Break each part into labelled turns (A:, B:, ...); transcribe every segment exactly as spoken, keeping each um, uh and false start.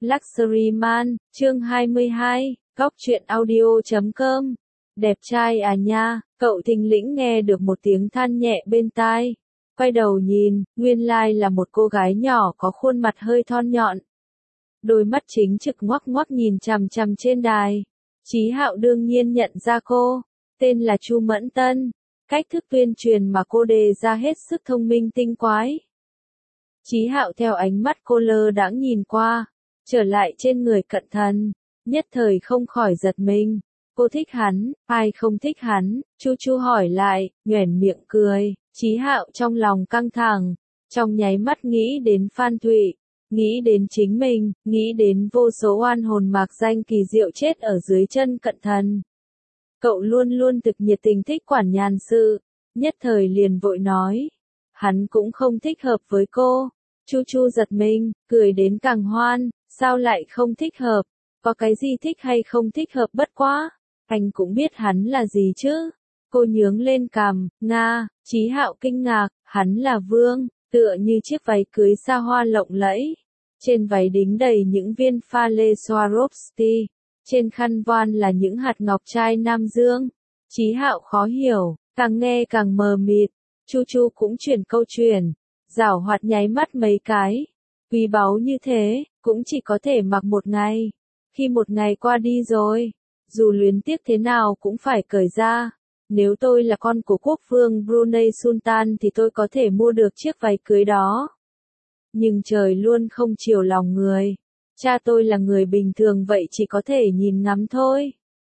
A: Luxury Man, chương hai mươi hai, góc truyện audio chấm com. Đẹp trai à nha, cậu thình lĩnh nghe được một tiếng than nhẹ bên tai. Quay đầu nhìn, nguyên lai là một cô gái nhỏ có khuôn mặt hơi thon nhọn. Đôi mắt chính trực ngoắc ngoắc nhìn chằm chằm trên đài. Chí Hạo đương nhiên nhận ra cô, tên là Chu Mẫn Tân. Cách thức tuyên truyền mà cô đề ra hết sức thông minh tinh quái. Chí Hạo theo ánh mắt cô lơ đãng nhìn qua, trở lại trên người Cận Thần, nhất thời không khỏi giật mình. Cô thích hắn, ai không thích hắn? Chu Chu hỏi lại, nhoẻn miệng cười. Chí Hạo trong lòng căng thẳng, trong nháy mắt nghĩ đến Phan Thụy, nghĩ đến chính mình, nghĩ đến vô số oan hồn mạc danh kỳ diệu chết ở dưới chân Cận Thần. Cậu luôn luôn thực nhiệt tình thích quản nhàn sự, nhất thời liền vội nói. Hắn cũng không thích hợp với cô. Chu Chu giật mình, cười đến càng hoan, sao lại không thích hợp? Có cái gì thích hay không thích hợp bất quá? Anh cũng biết hắn là gì chứ? Cô nhướng lên cằm, Nga. Chí Hạo kinh ngạc, hắn là vương, tựa như chiếc váy cưới xa hoa lộng lẫy. Trên váy đính đầy những viên pha lê Swarovski, trên khăn voan là những hạt ngọc trai Nam Dương. Chí Hạo khó hiểu, càng nghe càng mờ mịt. Chu Chu cũng chuyển câu chuyện, giảo hoạt nháy mắt mấy cái. Quý báu như thế, cũng chỉ có thể mặc một ngày. Khi một ngày qua đi rồi, dù luyến tiếc thế nào cũng phải cởi ra. Nếu tôi là con của quốc vương Brunei Sultan thì tôi có thể mua được chiếc váy cưới đó. Nhưng trời luôn không chiều lòng người. Cha tôi là người bình thường vậy chỉ có thể nhìn ngắm thôi.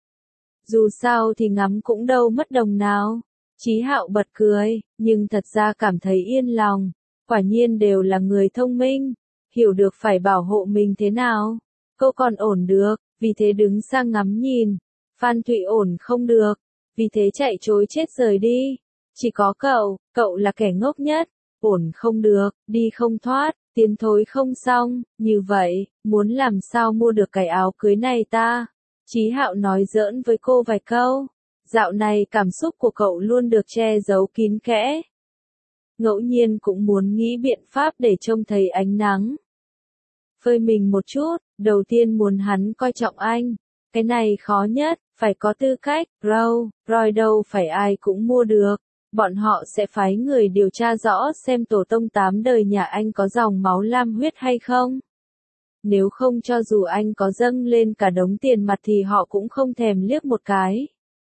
A: Dù sao thì ngắm cũng đâu mất đồng nào. Chí Hạo bật cười, nhưng thật ra cảm thấy yên lòng. Quả nhiên đều là người thông minh, hiểu được phải bảo hộ mình thế nào. Cô còn ổn được, vì thế đứng sang ngắm nhìn. Phan Thụy ổn không được, vì thế chạy trối chết rời đi. Chỉ có cậu, cậu là kẻ ngốc nhất. Ổn không được, đi không thoát, tiến thối không xong. Như vậy, muốn làm sao mua được cái áo cưới này ta? Chí Hạo nói giỡn với cô vài câu. Dạo này cảm xúc của cậu luôn được che giấu kín kẽ. Ngẫu nhiên cũng muốn nghĩ biện pháp để trông thấy ánh nắng. Phơi mình một chút, đầu tiên muốn hắn coi trọng anh. Cái này khó nhất, phải có tư cách, Row, Roy đâu phải ai cũng mua được. Bọn họ sẽ phái người điều tra rõ xem tổ tông tám đời nhà anh có dòng máu lam huyết hay không. Nếu không cho dù anh có dâng lên cả đống tiền mặt thì họ cũng không thèm liếc một cái.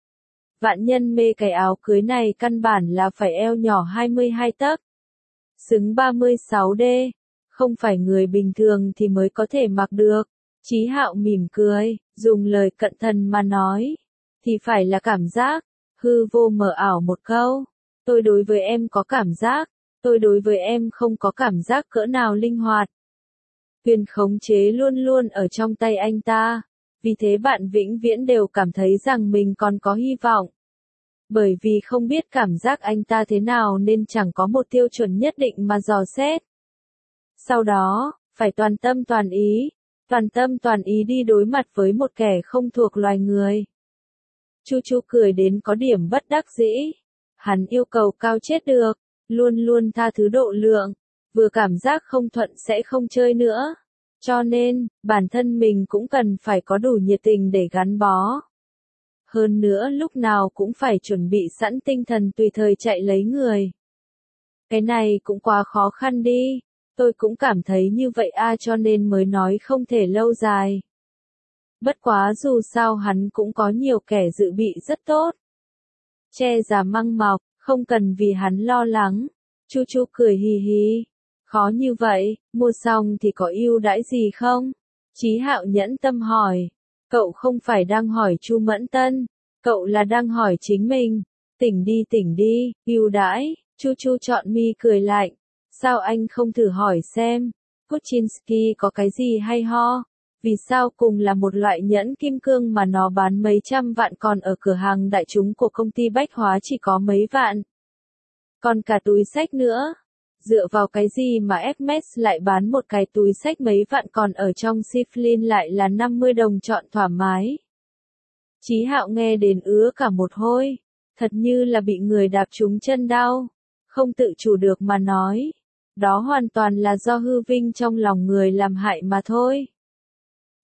A: Vạn nhân mê cái áo cưới này căn bản là phải eo nhỏ hai mươi hai tấc. Xứng ba mươi sáu D. Không phải người bình thường thì mới có thể mặc được. Chí Hạo mỉm cười, dùng lời Cận Thần mà nói. Thì phải là cảm giác. Hư vô mờ ảo một câu. Tôi đối với em có cảm giác. Tôi đối với em không có cảm giác cỡ nào linh hoạt. Quyền khống chế luôn luôn ở trong tay anh ta. Vì thế bạn vĩnh viễn đều cảm thấy rằng mình còn có hy vọng. Bởi vì không biết cảm giác anh ta thế nào nên chẳng có một tiêu chuẩn nhất định mà dò xét. Sau đó, phải toàn tâm toàn ý, toàn tâm toàn ý đi đối mặt với một kẻ không thuộc loài người. Chu Chu cười đến có điểm bất đắc dĩ. Hắn yêu cầu cao chết được, luôn luôn tha thứ độ lượng, vừa cảm giác không thuận sẽ không chơi nữa. Cho nên, bản thân mình cũng cần phải có đủ nhiệt tình để gắn bó. Hơn nữa lúc nào cũng phải chuẩn bị sẵn tinh thần tùy thời chạy lấy người. Cái này cũng quá khó khăn đi. Tôi cũng cảm thấy như vậy a cho nên mới nói không thể lâu dài. Bất quá dù sao hắn cũng có nhiều kẻ dự bị rất tốt. Che giả măng mọc, không cần vì hắn lo lắng. Chu Chu cười hì hì. Khó như vậy, mua xong thì có ưu đãi gì không? Chí Hạo nhẫn tâm hỏi. Cậu không phải đang hỏi Chu Mẫn Tân, cậu là đang hỏi chính mình. Tỉnh đi tỉnh đi, ưu đãi. Chu Chu chọn mi cười lạnh. Sao anh không thử hỏi xem, Kuchinsky có cái gì hay ho? Vì sao cùng là một loại nhẫn kim cương mà nó bán mấy trăm vạn còn ở cửa hàng đại chúng của công ty bách hóa chỉ có mấy vạn? Còn cả túi xách nữa. Dựa vào cái gì mà Hermes lại bán một cái túi xách mấy vạn còn ở trong Siflin lại là năm mươi đồng chọn thoải mái? Chí Hạo nghe đến ứa cả một hôi. Thật như là bị người đạp trúng chân đau. Không tự chủ được mà nói. Đó hoàn toàn là do hư vinh trong lòng người làm hại mà thôi.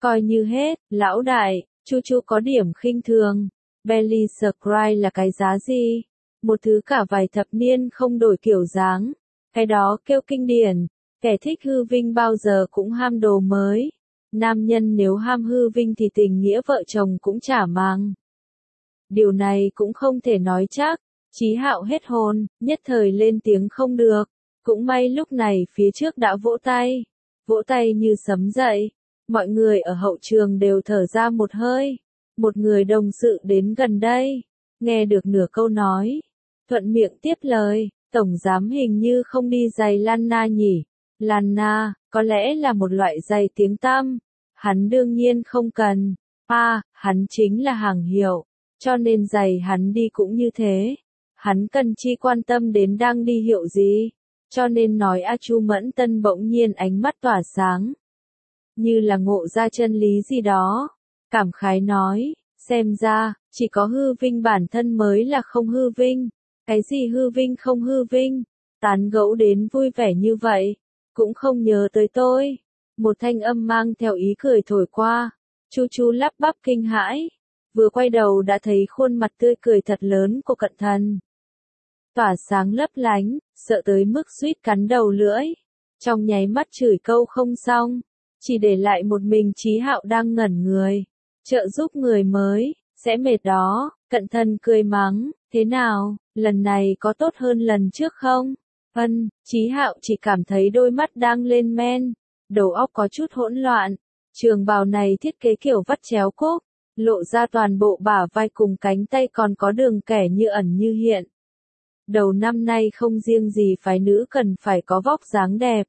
A: Coi như hết, lão đại, Chu Chu có điểm khinh thường. Belly Scry là cái giá gì? Một thứ cả vài thập niên không đổi kiểu dáng. Cái đó kêu kinh điển. Kẻ thích hư vinh bao giờ cũng ham đồ mới. Nam nhân nếu ham hư vinh thì tình nghĩa vợ chồng cũng chả mang. Điều này cũng không thể nói chắc. Chí Hạo hết hồn, nhất thời lên tiếng không được. Cũng may lúc này phía trước đã vỗ tay. Vỗ tay như sấm dậy. Mọi người ở hậu trường đều thở ra một hơi. Một người đồng sự đến gần đây. Nghe được nửa câu nói. Thuận miệng tiếp lời. Tổng giám hình như không đi giày Lanna nhỉ. Lanna, có lẽ là một loại giày tiếng tăm. Hắn đương nhiên không cần. À, hắn chính là hàng hiệu. Cho nên giày hắn đi cũng như thế. Hắn cần chi quan tâm đến đang đi hiệu gì. Cho nên nói A Chu Mẫn Tân bỗng nhiên ánh mắt tỏa sáng. Như là ngộ ra chân lý gì đó. Cảm khái nói, xem ra, chỉ có hư vinh bản thân mới là không hư vinh. Cái gì hư vinh không hư vinh. Tán gẫu đến vui vẻ như vậy. Cũng không nhớ tới tôi. Một thanh âm mang theo ý cười thổi qua. Chu Chu lắp bắp kinh hãi. Vừa quay đầu đã thấy khuôn mặt tươi cười thật lớn của Cận Thần. Tỏa sáng lấp lánh, sợ tới mức suýt cắn đầu lưỡi. Trong nháy mắt chửi câu không xong. Chỉ để lại một mình Chí Hạo đang ngẩn người. Trợ giúp người mới, sẽ mệt đó. Cận Thần cười mắng, thế nào, lần này có tốt hơn lần trước không? Vân, Chí Hạo chỉ cảm thấy đôi mắt đang lên men. Đầu óc có chút hỗn loạn. Trường bào này thiết kế kiểu vắt chéo cúc. Lộ ra toàn bộ bả vai cùng cánh tay còn có đường kẻ như ẩn như hiện. Đầu năm nay không riêng gì phái nữ cần phải có vóc dáng đẹp.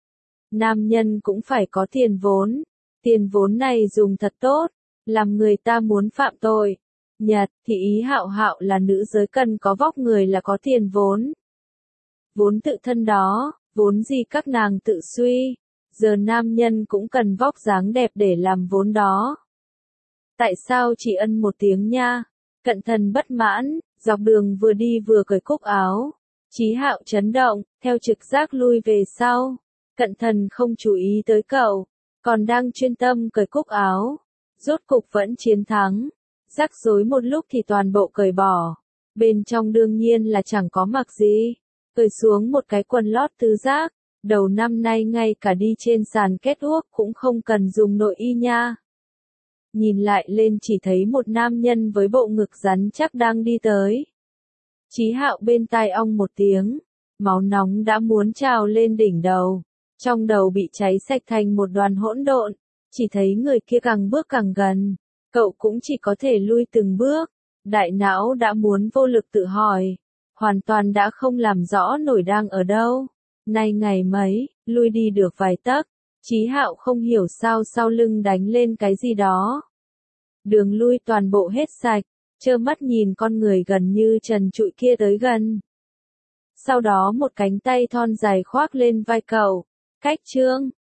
A: Nam nhân cũng phải có tiền vốn. Tiền vốn này dùng thật tốt, làm người ta muốn phạm tội. Nhật thì ý Hạo Hạo là nữ giới cần có vóc người là có tiền vốn. Vốn tự thân đó, vốn gì các nàng tự suy. Giờ nam nhân cũng cần vóc dáng đẹp để làm vốn đó. Tại sao chỉ ân một tiếng nha? Cận Thần bất mãn, dọc đường vừa đi vừa cởi cúc áo. Chí Hạo chấn động, theo trực giác lui về sau. Cận Thần không chú ý tới cậu, còn đang chuyên tâm cởi cúc áo. Rốt cục vẫn chiến thắng. Rắc rối một lúc thì toàn bộ cởi bỏ. Bên trong đương nhiên là chẳng có mặc gì. Cởi xuống một cái quần lót tứ giác. Đầu năm nay ngay cả đi trên sàn kết uốc cũng không cần dùng nội y nha. Nhìn lại lên chỉ thấy một nam nhân với bộ ngực rắn chắc đang đi tới. Chí Hạo bên tai ong một tiếng. Máu nóng đã muốn trào lên đỉnh đầu. Trong đầu bị cháy sạch thành một đoàn hỗn độn. Chỉ thấy người kia càng bước càng gần. Cậu cũng chỉ có thể lui từng bước. Đại não đã muốn vô lực tự hỏi. Hoàn toàn đã không làm rõ nổi đang ở đâu. Nay ngày mấy, lui đi được vài tấc. Chí Hạo không hiểu sao sau lưng đánh lên cái gì đó. Đường lui toàn bộ hết sạch, trơ mắt nhìn con người gần như trần trụi kia tới gần. Sau đó một cánh tay thon dài khoác lên vai cậu. Cách trương,